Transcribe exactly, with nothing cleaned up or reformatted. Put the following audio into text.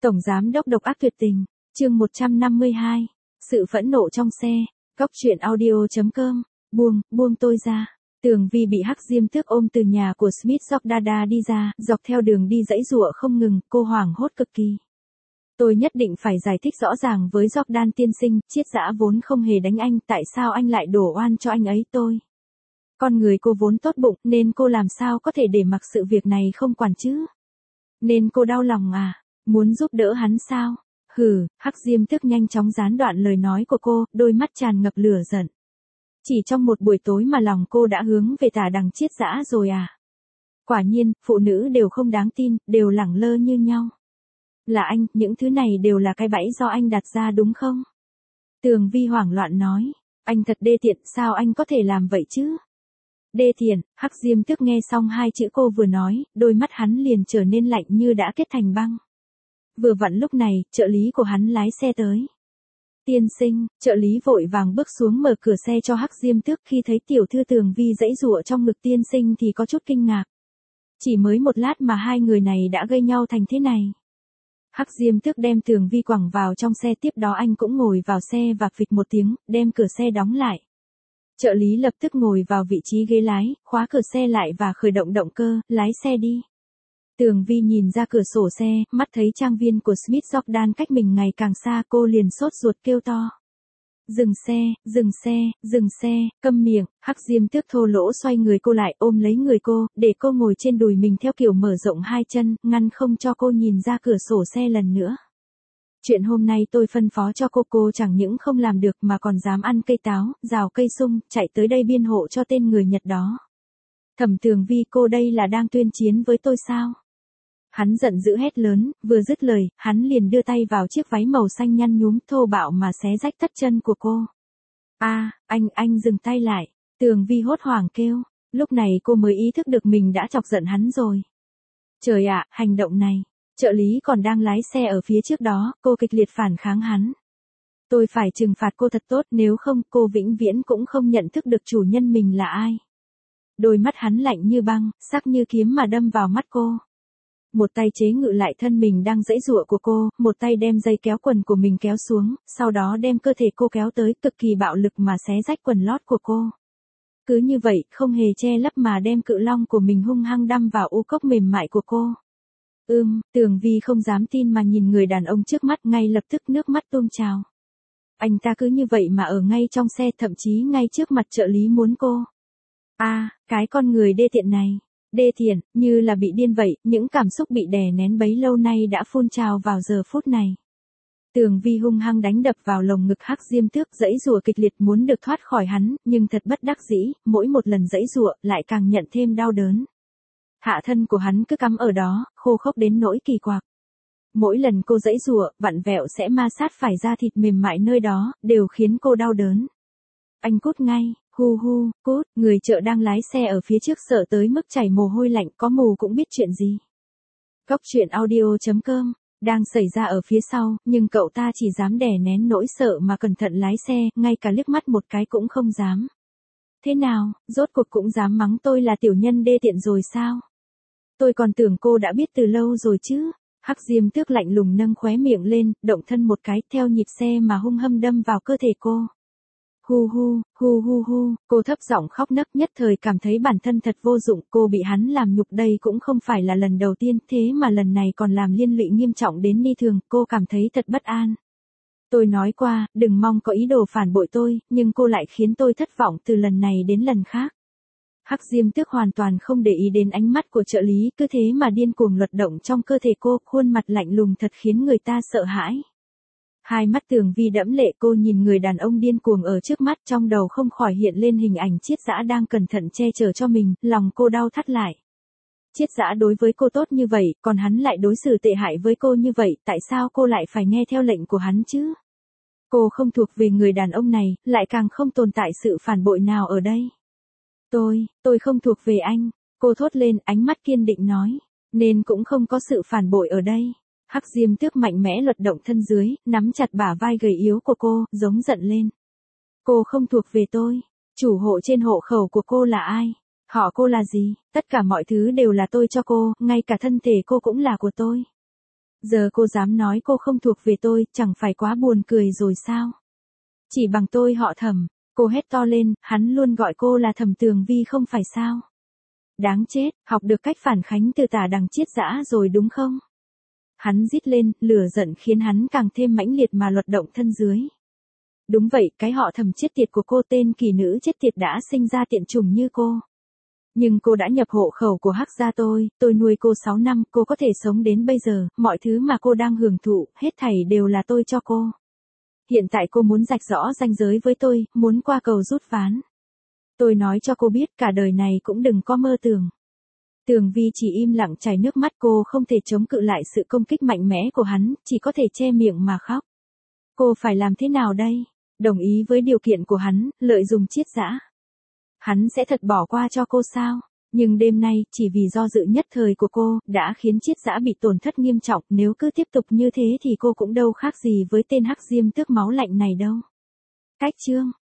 Tổng giám đốc độc ác tuyệt tình, chương một trăm năm mươi hai, sự phẫn nộ trong xe, góc truyện audio.com, buông, buông tôi ra. Tường Vi bị Hắc Diêm Tước ôm từ nhà của Smith Jordan đi ra, dọc theo đường đi giãy giụa không ngừng, cô hoảng hốt cực kỳ. Tôi nhất định phải giải thích rõ ràng với Jordan tiên sinh, Triết Dã vốn không hề đánh anh, tại sao anh lại đổ oan cho anh ấy tôi. Con người cô vốn tốt bụng, nên cô làm sao có thể để mặc sự việc này không quản chứ. Nên cô đau lòng à, muốn giúp đỡ hắn sao? Hừ, Hắc Diêm Tước nhanh chóng gián đoạn lời nói của cô, đôi mắt tràn ngập lửa giận. Chỉ trong một buổi tối mà lòng cô đã hướng về tả đằng Triết Dã rồi à? Quả nhiên, phụ nữ đều không đáng tin, đều lẳng lơ như nhau. Là anh, những thứ này đều là cái bẫy do anh đặt ra đúng không? Tường Vi hoảng loạn nói, anh thật đê tiện, sao anh có thể làm vậy chứ? Đê tiện, Hắc Diêm Tước nghe xong hai chữ cô vừa nói, đôi mắt hắn liền trở nên lạnh như đã kết thành băng. Vừa vặn lúc này, trợ lý của hắn lái xe tới. Tiên sinh, trợ lý vội vàng bước xuống mở cửa xe cho Hắc Diêm Tước, khi thấy tiểu thư Tường Vi giãy giụa trong ngực tiên sinh thì có chút kinh ngạc. Chỉ mới một lát mà hai người này đã gây nhau thành thế này. Hắc Diêm Tước đem Tường Vi quẳng vào trong xe, tiếp đó anh cũng ngồi vào xe và phịch một tiếng, đem cửa xe đóng lại. Trợ lý lập tức ngồi vào vị trí ghế lái, khóa cửa xe lại và khởi động động cơ, lái xe đi. Tường Vi nhìn ra cửa sổ xe, mắt thấy trang viên của Smith Jordan cách mình ngày càng xa, cô liền sốt ruột kêu to. Dừng xe, dừng xe, dừng xe, câm miệng. Hắc Diêm Tước thô lỗ xoay người cô lại, ôm lấy người cô, để cô ngồi trên đùi mình theo kiểu mở rộng hai chân, ngăn không cho cô nhìn ra cửa sổ xe lần nữa. Chuyện hôm nay tôi phân phó cho cô, cô chẳng những không làm được mà còn dám ăn cây táo, rào cây sung, chạy tới đây biên hộ cho tên người Nhật đó. Thẩm Tường Vi, cô đây là đang tuyên chiến với tôi sao? Hắn giận dữ hét lớn, vừa dứt lời, hắn liền đưa tay vào chiếc váy màu xanh nhăn nhúm thô bạo mà xé rách tất chân của cô. A, à, anh, anh dừng tay lại. Tường Vi hốt hoảng kêu, lúc này cô mới ý thức được mình đã chọc giận hắn rồi. Trời ạ, hành động này. Trợ lý còn đang lái xe ở phía trước đó, cô kịch liệt phản kháng hắn. Tôi phải trừng phạt cô thật tốt, nếu không cô vĩnh viễn cũng không nhận thức được chủ nhân mình là ai. Đôi mắt hắn lạnh như băng, sắc như kiếm mà đâm vào mắt cô. Một tay chế ngự lại thân mình đang giãy giụa của cô, một tay đem dây kéo quần của mình kéo xuống, sau đó đem cơ thể cô kéo tới, cực kỳ bạo lực mà xé rách quần lót của cô. Cứ như vậy, không hề che lấp mà đem cự long của mình hung hăng đâm vào u cốc mềm mại của cô. Ưm, Tường Vi không dám tin mà nhìn người đàn ông trước mắt, ngay lập tức nước mắt tuôn trào. Anh ta cứ như vậy mà ở ngay trong xe, thậm chí ngay trước mặt trợ lý muốn cô. A, à, cái con người đê tiện này. Đê tiện, như là bị điên vậy, những cảm xúc bị đè nén bấy lâu nay đã phun trào vào giờ phút này. Tường Vi hung hăng đánh đập vào lồng ngực Hắc Diêm Tước, giãy giụa kịch liệt muốn được thoát khỏi hắn, nhưng thật bất đắc dĩ, mỗi một lần giãy giụa lại càng nhận thêm đau đớn. Hạ thân của hắn cứ cắm ở đó, khô khốc đến nỗi kỳ quặc. Mỗi lần cô giãy giụa, vặn vẹo sẽ ma sát phải da thịt mềm mại nơi đó, đều khiến cô đau đớn. Anh cút ngay, hu hu, cút. Người chợ đang lái xe ở phía trước sợ tới mức chảy mồ hôi lạnh, có mù cũng biết chuyện gì. Góc truyện audio.com, đang xảy ra ở phía sau, nhưng cậu ta chỉ dám đè nén nỗi sợ mà cẩn thận lái xe, ngay cả liếc mắt một cái cũng không dám. Thế nào, rốt cuộc cũng dám mắng tôi là tiểu nhân đê tiện rồi sao? Tôi còn tưởng cô đã biết từ lâu rồi chứ. Hắc Diêm Tước lạnh lùng nâng khóe miệng lên, động thân một cái, theo nhịp xe mà hung hăng đâm vào cơ thể cô. Hu hu, hu hu hu, cô thấp giọng khóc nấc, nhất thời cảm thấy bản thân thật vô dụng, cô bị hắn làm nhục đây cũng không phải là lần đầu tiên, thế mà lần này còn làm liên lụy nghiêm trọng đến ni thường, cô cảm thấy thật bất an. Tôi nói qua, đừng mong có ý đồ phản bội tôi, nhưng cô lại khiến tôi thất vọng từ lần này đến lần khác. Hắc Diêm Tước hoàn toàn không để ý đến ánh mắt của trợ lý, cứ thế mà điên cuồng luật động trong cơ thể cô, khuôn mặt lạnh lùng thật khiến người ta sợ hãi. Hai mắt Tường Vi đẫm lệ, cô nhìn người đàn ông điên cuồng ở trước mắt, trong đầu không khỏi hiện lên hình ảnh Triết Dã đang cẩn thận che chở cho mình, lòng cô đau thắt lại. Triết Dã đối với cô tốt như vậy, còn hắn lại đối xử tệ hại với cô như vậy, tại sao cô lại phải nghe theo lệnh của hắn chứ? Cô không thuộc về người đàn ông này, lại càng không tồn tại sự phản bội nào ở đây. Tôi, tôi không thuộc về anh, cô thốt lên, ánh mắt kiên định nói, nên cũng không có sự phản bội ở đây. Hắc Diêm Tước mạnh mẽ luật động thân dưới, nắm chặt bả vai gầy yếu của cô, giống giận lên. Cô không thuộc về tôi, chủ hộ trên hộ khẩu của cô là ai? Họ cô là gì? Tất cả mọi thứ đều là tôi cho cô, ngay cả thân thể cô cũng là của tôi. Giờ cô dám nói cô không thuộc về tôi, chẳng phải quá buồn cười rồi sao? Chỉ bằng tôi họ Thẩm, cô hét to lên, hắn luôn gọi cô là Thẩm Tường Vi không phải sao? Đáng chết, học được cách phản khánh từ Tả Đằng Chiết Dã rồi đúng không? Hắn rít lên, lửa giận khiến hắn càng thêm mãnh liệt mà luật động thân dưới. Đúng vậy, cái họ Thẩm chết tiệt của cô tên kỳ nữ chết tiệt đã sinh ra tiện chủng như cô. Nhưng cô đã nhập hộ khẩu của Hắc gia tôi, tôi nuôi cô sáu năm, cô có thể sống đến bây giờ, mọi thứ mà cô đang hưởng thụ, hết thảy đều là tôi cho cô. Hiện tại cô muốn rạch rõ ranh giới với tôi, muốn qua cầu rút ván. Tôi nói cho cô biết cả đời này cũng đừng có mơ tưởng. Tường Vi chỉ im lặng chảy nước mắt, cô không thể chống cự lại sự công kích mạnh mẽ của hắn, chỉ có thể che miệng mà khóc. Cô phải làm thế nào đây? Đồng ý với điều kiện của hắn, lợi dụng Chiết Dã. Hắn sẽ thật bỏ qua cho cô sao? Nhưng đêm nay, chỉ vì do dự nhất thời của cô, đã khiến Chiết Dã bị tổn thất nghiêm trọng, nếu cứ tiếp tục như thế thì cô cũng đâu khác gì với tên Hắc Diêm Tước máu lạnh này đâu. Cách chương